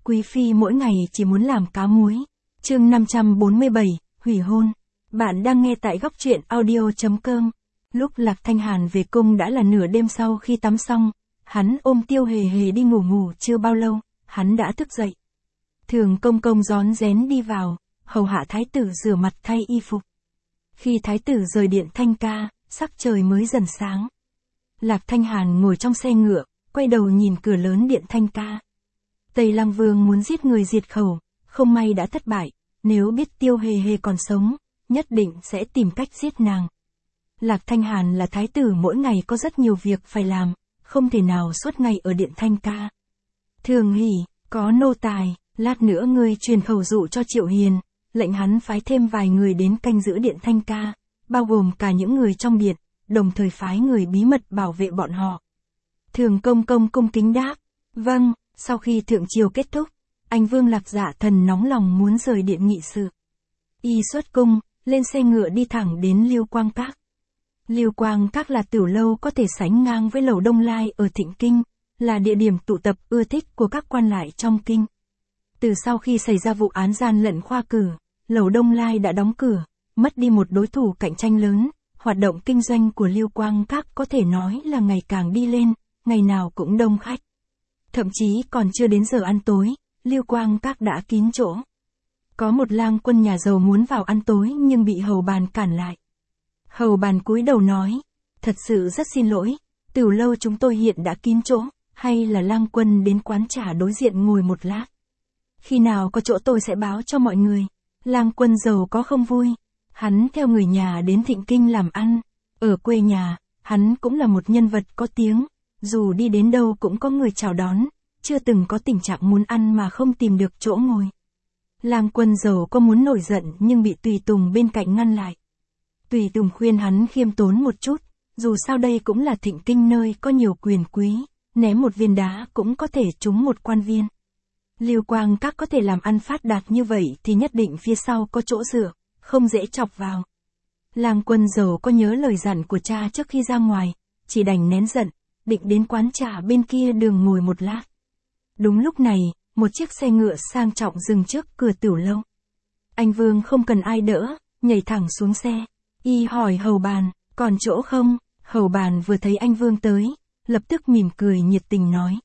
quý phi mỗi ngày chỉ muốn làm cá muối. Chương 547, hủy hôn. Bạn đang nghe tại góc truyện audio.com. Lúc Lạc Thanh Hàn về cung đã là nửa đêm sau khi tắm xong, hắn ôm Tiêu Hề Hề đi ngủ chưa bao lâu, hắn đã thức dậy. Thường công công rón rén đi vào, hầu hạ thái tử rửa mặt thay y phục. Khi thái tử rời điện Thanh Ca, sắc trời mới dần sáng. Lạc Thanh Hàn ngồi trong xe ngựa, quay đầu nhìn cửa lớn điện Thanh Ca. Tây Lăng Vương muốn giết người diệt khẩu, không may đã thất bại, nếu biết Tiêu Hề Hề còn sống, nhất định sẽ tìm cách giết nàng. Lạc Thanh Hàn là thái tử mỗi ngày có rất nhiều việc phải làm, không thể nào suốt ngày ở điện Thanh Ca. Thường Hỷ, có nô tài, lát nữa ngươi truyền khẩu dụ cho Triệu Hiền, lệnh hắn phái thêm vài người đến canh giữ điện Thanh Ca, bao gồm cả những người trong điện, đồng thời phái người bí mật bảo vệ bọn họ. Thường công công cung kính đáp, vâng. Sau khi thượng triều kết thúc, anh Vương Lạc Dạ Thần nóng lòng muốn rời điện nghị sự. Y xuất cung, lên xe ngựa đi thẳng đến Liêu Quang Các. Liêu Quang Các là tiểu lâu có thể sánh ngang với lầu Đông Lai ở Thịnh Kinh, là địa điểm tụ tập ưa thích của các quan lại trong kinh. Từ sau khi xảy ra vụ án gian lận khoa cử, lầu Đông Lai đã đóng cửa, mất đi một đối thủ cạnh tranh lớn, hoạt động kinh doanh của Liêu Quang Các có thể nói là ngày càng đi lên, ngày nào cũng đông khách. Thậm chí còn chưa đến giờ ăn tối, Liêu Quang Các đã kín chỗ. Có một lang quân nhà giàu muốn vào ăn tối nhưng bị hầu bàn cản lại. Hầu bàn cúi đầu nói, thật sự rất xin lỗi, tiểu lâu chúng tôi hiện đã kín chỗ, hay là lang quân đến quán trà đối diện ngồi một lát. Khi nào có chỗ tôi sẽ báo cho mọi người. Lang quân giàu có không vui, hắn theo người nhà đến Thịnh Kinh làm ăn, ở quê nhà, hắn cũng là một nhân vật có tiếng. Dù đi đến đâu cũng có người chào đón, chưa từng có tình trạng muốn ăn mà không tìm được chỗ ngồi. Lang quân giàu có muốn nổi giận nhưng bị tùy tùng bên cạnh ngăn lại. Tùy tùng khuyên hắn khiêm tốn một chút, dù sao đây cũng là Thịnh Kinh nơi có nhiều quyền quý, ném một viên đá cũng có thể trúng một quan viên. Liêu Quang Các có thể làm ăn phát đạt như vậy thì nhất định phía sau có chỗ dựa, không dễ chọc vào. Lang quân giàu có nhớ lời dặn của cha trước khi ra ngoài, chỉ đành nén giận, định đến quán trà bên kia đường ngồi một lát. Đúng lúc này, một chiếc xe ngựa sang trọng dừng trước cửa tiểu lâu. Anh Vương không cần ai đỡ, nhảy thẳng xuống xe. Y hỏi hầu bàn, còn chỗ không? Hầu bàn vừa thấy anh Vương tới, lập tức mỉm cười nhiệt tình nói.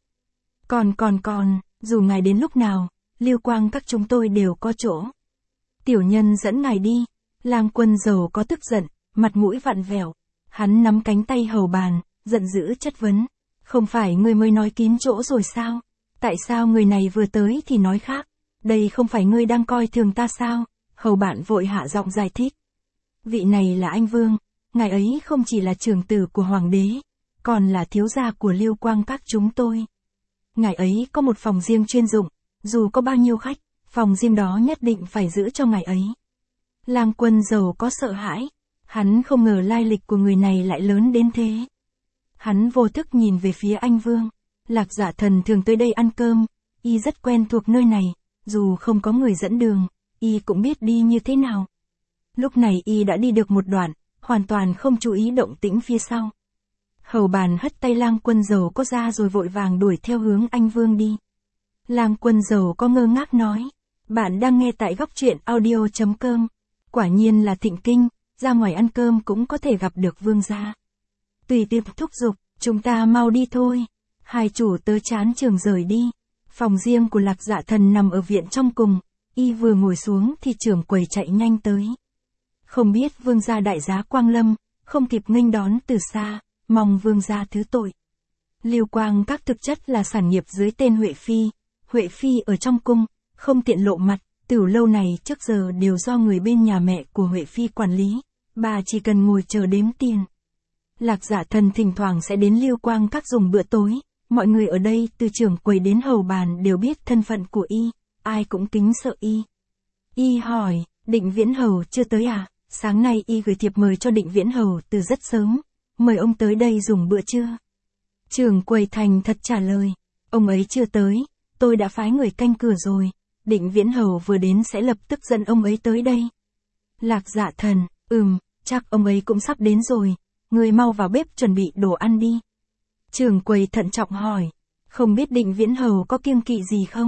Còn, dù ngài đến lúc nào, Liêu Quang Các chúng tôi đều có chỗ. Tiểu nhân dẫn ngài đi. Lang quân giàu có tức giận, mặt mũi vặn vẹo. Hắn nắm cánh tay hầu bàn, giận dữ chất vấn. Không phải ngươi mới nói kín chỗ rồi sao? Tại sao người này vừa tới thì nói khác? Đây không phải ngươi đang coi thường ta sao? Hầu bạn vội hạ giọng giải thích. Vị này là anh Vương, ngài ấy không chỉ là trưởng tử của hoàng đế, còn là thiếu gia của Liêu Quang Các chúng tôi. Ngài ấy có một phòng riêng chuyên dụng, dù có bao nhiêu khách, phòng riêng đó nhất định phải giữ cho ngài ấy. Lang quân giàu có sợ hãi, hắn không ngờ lai lịch của người này lại lớn đến thế. Hắn vô thức nhìn về phía anh Vương. Lạc Dạ Thần thường tới đây ăn cơm, y rất quen thuộc nơi này, dù không có người dẫn đường, y cũng biết đi như thế nào. Lúc này y đã đi được một đoạn, hoàn toàn không chú ý động tĩnh phía sau. Hầu bàn hất tay lang quân giàu có ra rồi vội vàng đuổi theo hướng anh Vương đi. Lang quân giàu có ngơ ngác nói, bạn đang nghe tại góc truyện audio.com. Quả nhiên là Thịnh Kinh, ra ngoài ăn cơm cũng có thể gặp được vương gia. Tùy tiệp thúc giục, chúng ta mau đi thôi. Hai chủ tớ chán trường rời đi. Phòng riêng của Lạc Dạ Thần nằm ở viện trong cùng, y vừa ngồi xuống thì trưởng quầy chạy nhanh tới. Không biết vương gia đại giá Quang Lâm, không kịp nghênh đón từ xa, mong vương gia thứ tội. Liêu Quang Các thực chất là sản nghiệp dưới tên Huệ Phi. Huệ Phi ở trong cung, không tiện lộ mặt, tiểu lâu này trước giờ đều do người bên nhà mẹ của Huệ Phi quản lý, bà chỉ cần ngồi chờ đếm tiền. Lạc Dạ Thần thỉnh thoảng sẽ đến Liêu Quang Các dùng bữa tối. Mọi người ở đây từ trưởng quầy đến hầu bàn đều biết thân phận của y, ai cũng kính sợ y. Y hỏi, Định Viễn Hầu chưa tới à? Sáng nay y gửi thiệp mời cho Định Viễn Hầu từ rất sớm, mời ông tới đây dùng bữa trưa. Trưởng quầy thành thật trả lời, ông ấy chưa tới, tôi đã phái người canh cửa rồi, Định Viễn Hầu vừa đến sẽ lập tức dẫn ông ấy tới đây. Lạc Dạ Thần, chắc ông ấy cũng sắp đến rồi, người mau vào bếp chuẩn bị đồ ăn đi. Trưởng quầy thận trọng hỏi, không biết Định Viễn Hầu có kiêng kỵ gì không?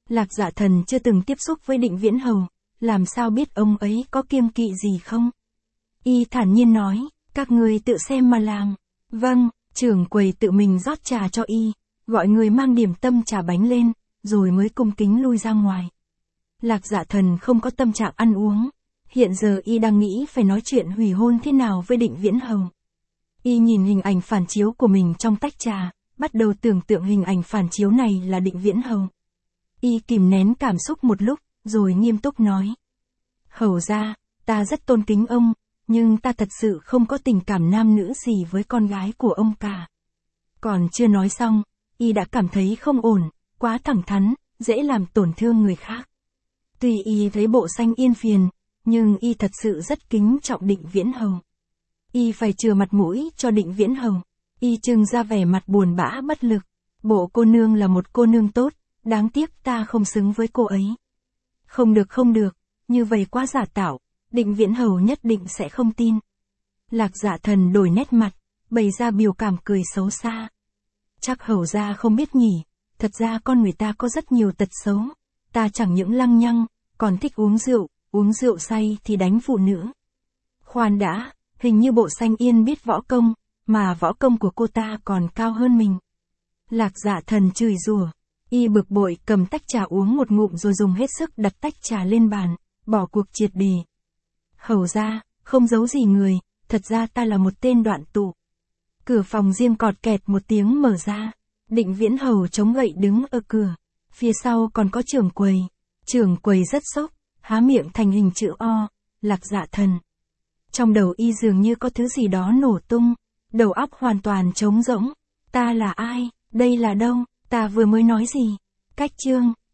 Lạc Dạ Thần chưa từng tiếp xúc với Định Viễn Hầu, làm sao biết ông ấy có kiêng kỵ gì không? Y thản nhiên nói, các người tự xem mà làm. Vâng, trưởng quầy tự mình rót trà cho y, gọi người mang điểm tâm trà bánh lên, rồi mới cung kính lui ra ngoài. Lạc Dạ Thần không có tâm trạng ăn uống, hiện giờ y đang nghĩ phải nói chuyện hủy hôn thế nào với Định Viễn Hầu. Y nhìn hình ảnh phản chiếu của mình trong tách trà, bắt đầu tưởng tượng hình ảnh phản chiếu này là Định Viễn Hầu. Y kìm nén cảm xúc một lúc, rồi nghiêm túc nói. Hầu gia, ta rất tôn kính ông, nhưng ta thật sự không có tình cảm nam nữ gì với con gái của ông cả. Còn chưa nói xong, y đã cảm thấy không ổn, quá thẳng thắn, dễ làm tổn thương người khác. Tuy y thấy Bộ Xanh Yên phiền, nhưng y thật sự rất kính trọng Định Viễn Hầu. Y phải chừa mặt mũi cho Định Viễn Hầu. Y trưng ra vẻ mặt buồn bã bất lực. Bộ cô nương là một cô nương tốt, đáng tiếc ta không xứng với cô ấy. Không được, như vậy quá giả tạo, Định Viễn Hầu nhất định sẽ không tin. Lạc Dạ Thần đổi nét mặt, bày ra biểu cảm cười xấu xa. Chắc hầu gia không biết nhỉ, thật ra con người ta có rất nhiều tật xấu. Ta chẳng những lăng nhăng, còn thích uống rượu say thì đánh phụ nữ. Khoan đã, hình như Bộ Xanh Yên biết võ công, mà võ công của cô ta còn cao hơn mình. Lạc Dạ Thần chửi rủa, y bực bội cầm tách trà uống một ngụm rồi dùng hết sức đặt tách trà lên bàn, bỏ cuộc triệt để. Hầu gia, không giấu gì người, thật ra ta là một tên đoạn tụ. Cửa phòng riêng cọt kẹt một tiếng mở ra, Định Viễn Hầu chống gậy đứng ở cửa, phía sau còn có trưởng quầy rất sốc, há miệng thành hình chữ O, Lạc Dạ Thần. Trong đầu y dường như có thứ gì đó nổ tung, đầu óc hoàn toàn trống rỗng. Ta là ai? Đây là đâu? Ta vừa mới nói gì? Cách chương